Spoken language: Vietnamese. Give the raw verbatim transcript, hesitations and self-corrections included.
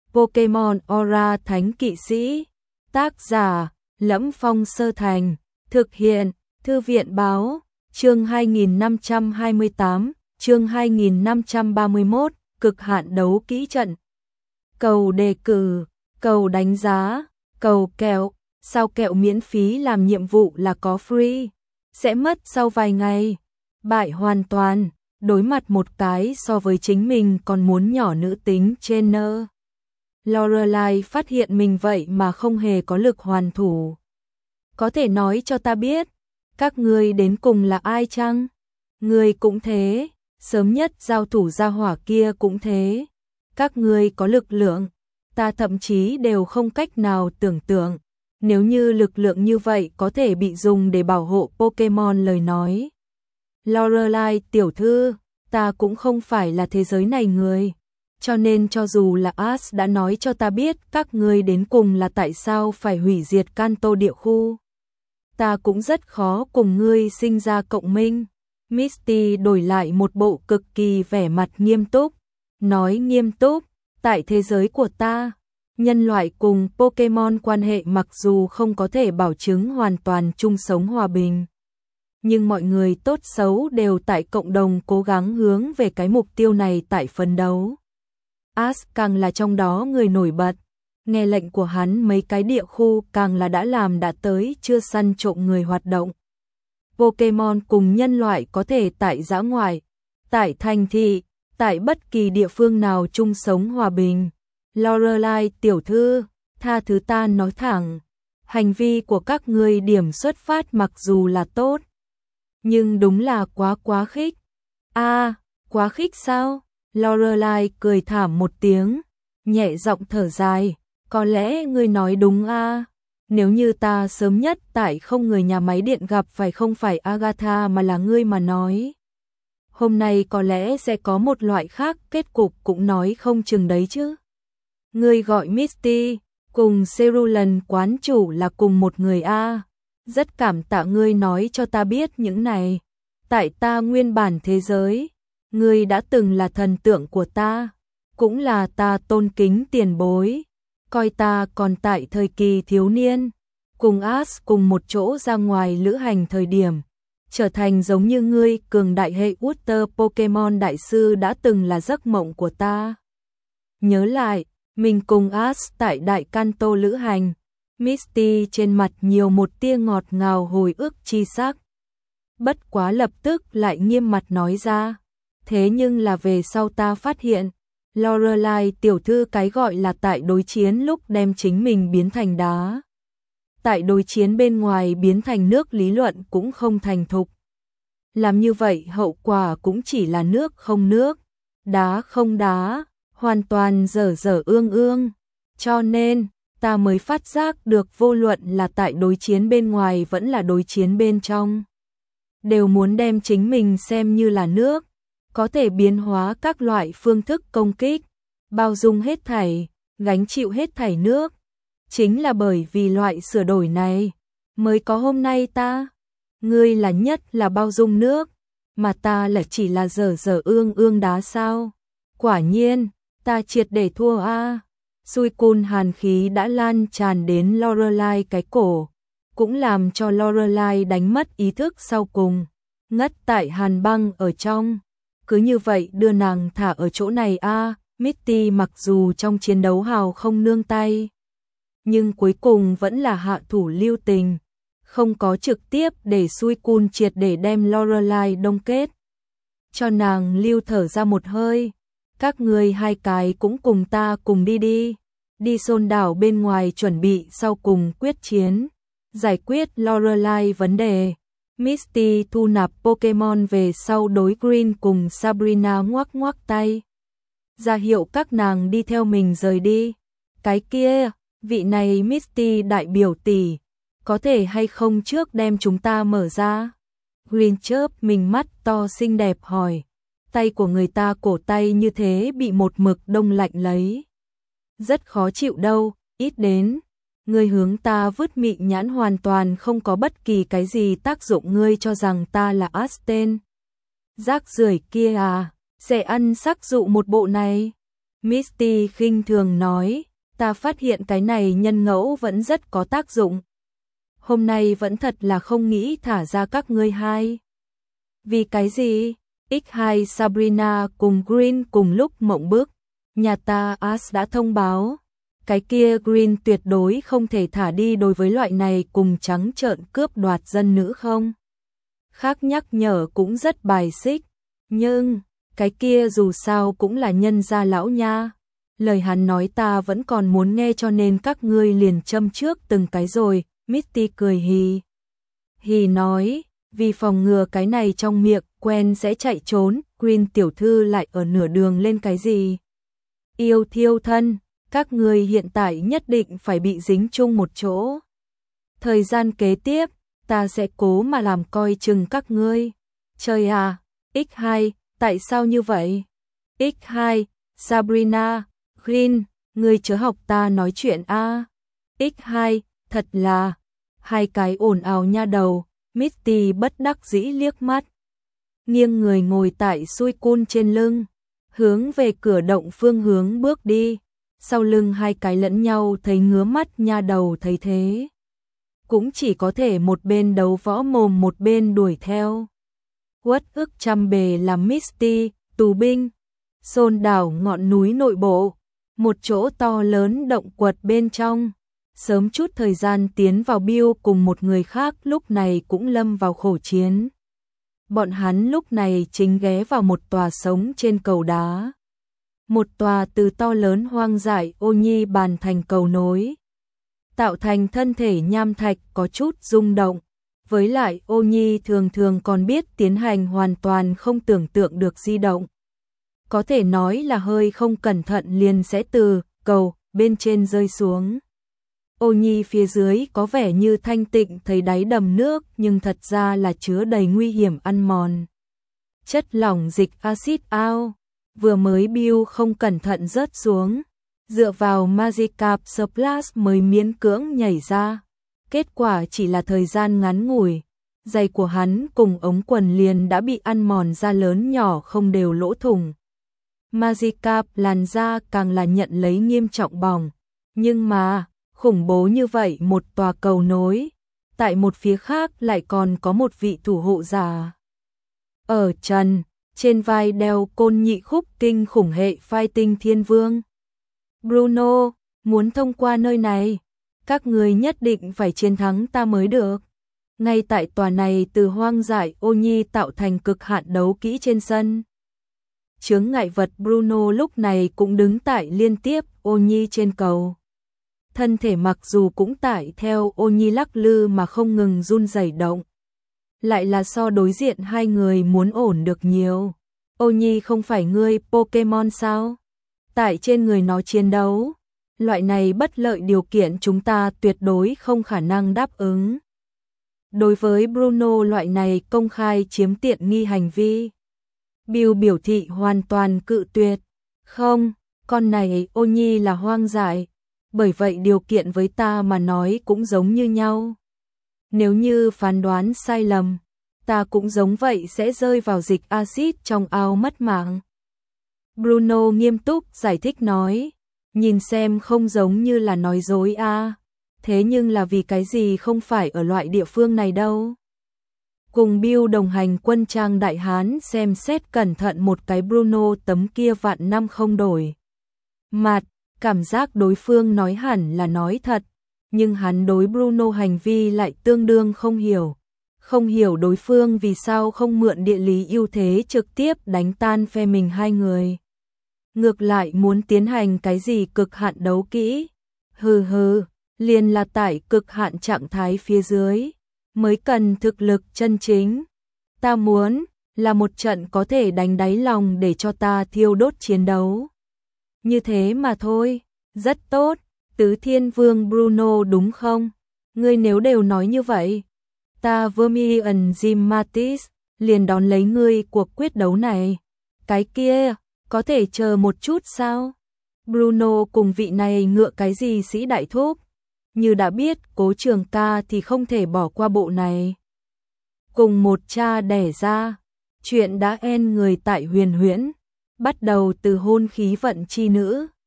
Pokemon Aura Thánh Kỵ Sĩ. Tác giả: Lẫm Phong Sơ Thành. Thực hiện: Thư viện báo. Chương hai nghìn năm trăm hai mươi tám, chương hai nghìn năm trăm ba mươi mốt, cực hạn đấu kỹ trận. Cầu đề cử, cầu đánh giá, cầu kẹo, sao kẹo miễn phí làm nhiệm vụ là có free, sẽ mất sau vài ngày. Bại hoàn toàn, đối mặt một cái so với chính mình còn muốn nhỏ nữ tính trainer. Lorelai phát hiện mình vậy mà không hề có lực hoàn thủ. Có thể nói cho ta biết, các ngươi đến cùng là ai chăng? Ngươi cũng thế, sớm nhất giao thủ gia hỏa kia cũng thế. Các ngươi có lực lượng, ta thậm chí đều không cách nào tưởng tượng. Nếu như lực lượng như vậy có thể bị dùng để bảo hộ Pokemon lời nói. Lorelai tiểu thư, ta cũng không phải là thế giới này người. Cho nên cho dù là Ash đã nói cho ta biết các ngươi đến cùng là tại sao phải hủy diệt Kanto địa khu, ta cũng rất khó cùng ngươi sinh ra cộng minh. Misty đổi lại một bộ cực kỳ vẻ mặt nghiêm túc, nói nghiêm túc, tại thế giới của ta, nhân loại cùng Pokemon quan hệ mặc dù không có thể bảo chứng hoàn toàn chung sống hòa bình, nhưng mọi người tốt xấu đều tại cộng đồng cố gắng hướng về cái mục tiêu này tại phấn đấu. Ash càng là trong đó người nổi bật, nghe lệnh của hắn mấy cái địa khu càng là đã làm đã tới chưa săn trộm người hoạt động. Pokemon cùng nhân loại có thể tại dã ngoại, tại thành thị, tại bất kỳ địa phương nào chung sống hòa bình. Lorelai tiểu thư, tha thứ ta nói thẳng, hành vi của các ngươi điểm xuất phát mặc dù là tốt, nhưng đúng là quá quá khích. A, à, quá khích sao? Lorelai cười thảm một tiếng, nhẹ giọng thở dài, có lẽ ngươi nói đúng a. À. Nếu như ta sớm nhất tại không người nhà máy điện gặp phải không phải Agatha mà là ngươi mà nói, hôm nay có lẽ sẽ có một loại khác kết cục cũng nói không chừng đấy chứ. Ngươi gọi Misty, cùng Cerulean quán chủ là cùng một người a. À. Rất cảm tạ ngươi nói cho ta biết những này. Tại ta nguyên bản thế giới, ngươi đã từng là thần tượng của ta, cũng là ta tôn kính tiền bối. Coi ta còn tại thời kỳ thiếu niên, cùng Ash cùng một chỗ ra ngoài lữ hành thời điểm, trở thành giống như ngươi cường đại hệ Water Pokemon đại sư đã từng là giấc mộng của ta. Nhớ lại, mình cùng Ash tại Đại Kanto lữ hành, Misty trên mặt nhiều một tia ngọt ngào hồi ức chi sắc. Bất quá lập tức lại nghiêm mặt nói ra, thế nhưng là về sau ta phát hiện, Lorelai tiểu thư cái gọi là tại đối chiến lúc đem chính mình biến thành đá, tại đối chiến bên ngoài biến thành nước lý luận cũng không thành thục. Làm như vậy hậu quả cũng chỉ là nước không nước, đá không đá, hoàn toàn dở dở ương ương. Cho nên, ta mới phát giác được vô luận là tại đối chiến bên ngoài vẫn là đối chiến bên trong, đều muốn đem chính mình xem như là nước, có thể biến hóa các loại phương thức công kích, bao dung hết thảy, gánh chịu hết thảy nước. Chính là bởi vì loại sửa đổi này, mới có hôm nay ta. Ngươi là nhất là bao dung nước, mà ta là chỉ là dở dở ương ương đá sao? Quả nhiên, ta triệt để thua a. À. Suicune hàn khí đã lan tràn đến Lorelai cái cổ, cũng làm cho Lorelai đánh mất ý thức sau cùng, ngất tại hàn băng ở trong. Cứ như vậy đưa nàng thả ở chỗ này a. À. Misty mặc dù trong chiến đấu hào không nương tay, nhưng cuối cùng vẫn là hạ thủ lưu tình, không có trực tiếp để Suicune triệt để đem Lorelai đông kết. Cho nàng lưu thở ra một hơi, các ngươi hai cái cũng cùng ta cùng đi đi, đi Xôn đảo bên ngoài chuẩn bị sau cùng quyết chiến, giải quyết Lorelai vấn đề. Misty thu nạp Pokemon về sau đối Green cùng Sabrina ngoắc ngoắc tay, ra hiệu các nàng đi theo mình rời đi. Cái kia, vị này Misty đại biểu tỷ, có thể hay không trước đem chúng ta mở ra? Green chớp mình mắt to xinh đẹp hỏi, tay của người ta cổ tay như thế bị một mực đông lạnh lấy. Rất khó chịu đâu, ít đến. Ngươi hướng ta vứt mị nhãn hoàn toàn không có bất kỳ cái gì tác dụng, ngươi cho rằng ta là Aston. Rác rưởi kia à, sẽ ăn sắc dụ một bộ này. Misty khinh thường nói, ta phát hiện cái này nhân ngẫu vẫn rất có tác dụng. Hôm nay vẫn thật là không nghĩ thả ra các ngươi hai. Vì cái gì? ích hai Sabrina cùng Green cùng lúc mộng bức. Nhà ta As đã thông báo. Cái kia Green tuyệt đối không thể thả đi đối với loại này cùng trắng trợn cướp đoạt dân nữ không. Khác nhắc nhở cũng rất bài xích. Nhưng, cái kia dù sao cũng là nhân gia lão nha. Lời hắn nói ta vẫn còn muốn nghe cho nên các ngươi liền châm trước từng cái rồi. Misty cười hì. Hì nói, vì phòng ngừa cái này trong miệng quen sẽ chạy trốn, Green tiểu thư lại ở nửa đường lên cái gì? Yêu thiêu thân, các ngươi hiện tại nhất định phải bị dính chung một chỗ. Thời gian kế tiếp, ta sẽ cố mà làm coi chừng các ngươi. Trời à, ích hai, tại sao như vậy? ích hai, Sabrina, Green, ngươi chớ học ta nói chuyện a. ích hai, thật là, hai cái ồn ào nha đầu. Misty bất đắc dĩ liếc mắt, nghiêng người ngồi tại xui cun trên lưng, hướng về cửa động phương hướng bước đi. Sau lưng hai cái lẫn nhau thấy ngứa mắt nha đầu thấy thế, cũng chỉ có thể một bên đấu võ mồm một bên đuổi theo. Uất ức trăm bề làm Misty, tù binh, Xôn đảo ngọn núi nội bộ, một chỗ to lớn động quật bên trong. Sớm chút thời gian tiến vào Bill cùng một người khác lúc này cũng lâm vào khổ chiến. Bọn hắn lúc này chính ghé vào một tòa sống trên cầu đá. Một tòa từ to lớn hoang dại ô nhi bàn thành cầu nối. Tạo thành thân thể nham thạch có chút rung động. Với lại ô nhi thường thường còn biết tiến hành hoàn toàn không tưởng tượng được di động. Có thể nói là hơi không cẩn thận liền sẽ từ cầu bên trên rơi xuống. Ô nhi phía dưới có vẻ như thanh tịnh thấy đáy đầm nước nhưng thật ra là chứa đầy nguy hiểm ăn mòn. Chất lỏng dịch axit ao, vừa mới Bill không cẩn thận rớt xuống, dựa vào Magikarp Splash mới miễn cưỡng nhảy ra. Kết quả chỉ là thời gian ngắn ngủi, giày của hắn cùng ống quần liền đã bị ăn mòn ra lớn nhỏ không đều lỗ thủng. Magikarp làn da càng là nhận lấy nghiêm trọng bỏng, nhưng mà khủng bố như vậy một tòa cầu nối, tại một phía khác lại còn có một vị thủ hộ giả. Ở trần, trên vai đeo côn nhị khúc kinh khủng hệ fighting thiên vương. Bruno, muốn thông qua nơi này, các người nhất định phải chiến thắng ta mới được. Ngay tại tòa này từ hoang dại ô nhi tạo thành cực hạn đấu kỹ trên sân. Chướng ngại vật Bruno lúc này cũng đứng tại liên tiếp ô nhi trên cầu. Thân thể mặc dù cũng tải theo ô nhi lắc lư mà không ngừng run rẩy động. Lại là so đối diện hai người muốn ổn được nhiều. Ô nhi không phải ngươi Pokemon sao? Tại trên người nó chiến đấu. Loại này bất lợi điều kiện chúng ta tuyệt đối không khả năng đáp ứng. Đối với Bruno loại này công khai chiếm tiện nghi hành vi, Bill biểu thị hoàn toàn cự tuyệt. Không, con này ô nhi là hoang dại. Bởi vậy điều kiện với ta mà nói cũng giống như nhau. Nếu như phán đoán sai lầm, ta cũng giống vậy sẽ rơi vào dịch axit trong ao mất mạng. Bruno nghiêm túc giải thích nói, nhìn xem không giống như là nói dối a, à. Thế nhưng là vì cái gì không phải ở loại địa phương này đâu. Cùng Bill đồng hành quân trang đại hán xem xét cẩn thận một cái Bruno tấm kia vạn năm không đổi mặt. Cảm giác đối phương nói hẳn là nói thật, nhưng hắn đối Bruno hành vi lại tương đương không hiểu. Không hiểu đối phương vì sao không mượn địa lý ưu thế trực tiếp đánh tan phe mình hai người. Ngược lại muốn tiến hành cái gì cực hạn đấu kỹ. Hừ hừ, liền là tại cực hạn trạng thái phía dưới, mới cần thực lực chân chính. Ta muốn là một trận có thể đánh đáy lòng để cho ta thiêu đốt chiến đấu. Như thế mà thôi, rất tốt, Tứ Thiên Vương Bruno đúng không? Ngươi nếu đều nói như vậy, ta Vermilion Jim Mattis liền đón lấy ngươi cuộc quyết đấu này. Cái kia, có thể chờ một chút sao? Bruno cùng vị này ngựa cái gì sĩ đại thúc? Như đã biết Cố Trường ca thì không thể bỏ qua bộ này. Cùng một cha đẻ ra, chuyện đã en người tại huyền huyễn. bắt đầu từ hôn khí vận chi nữ.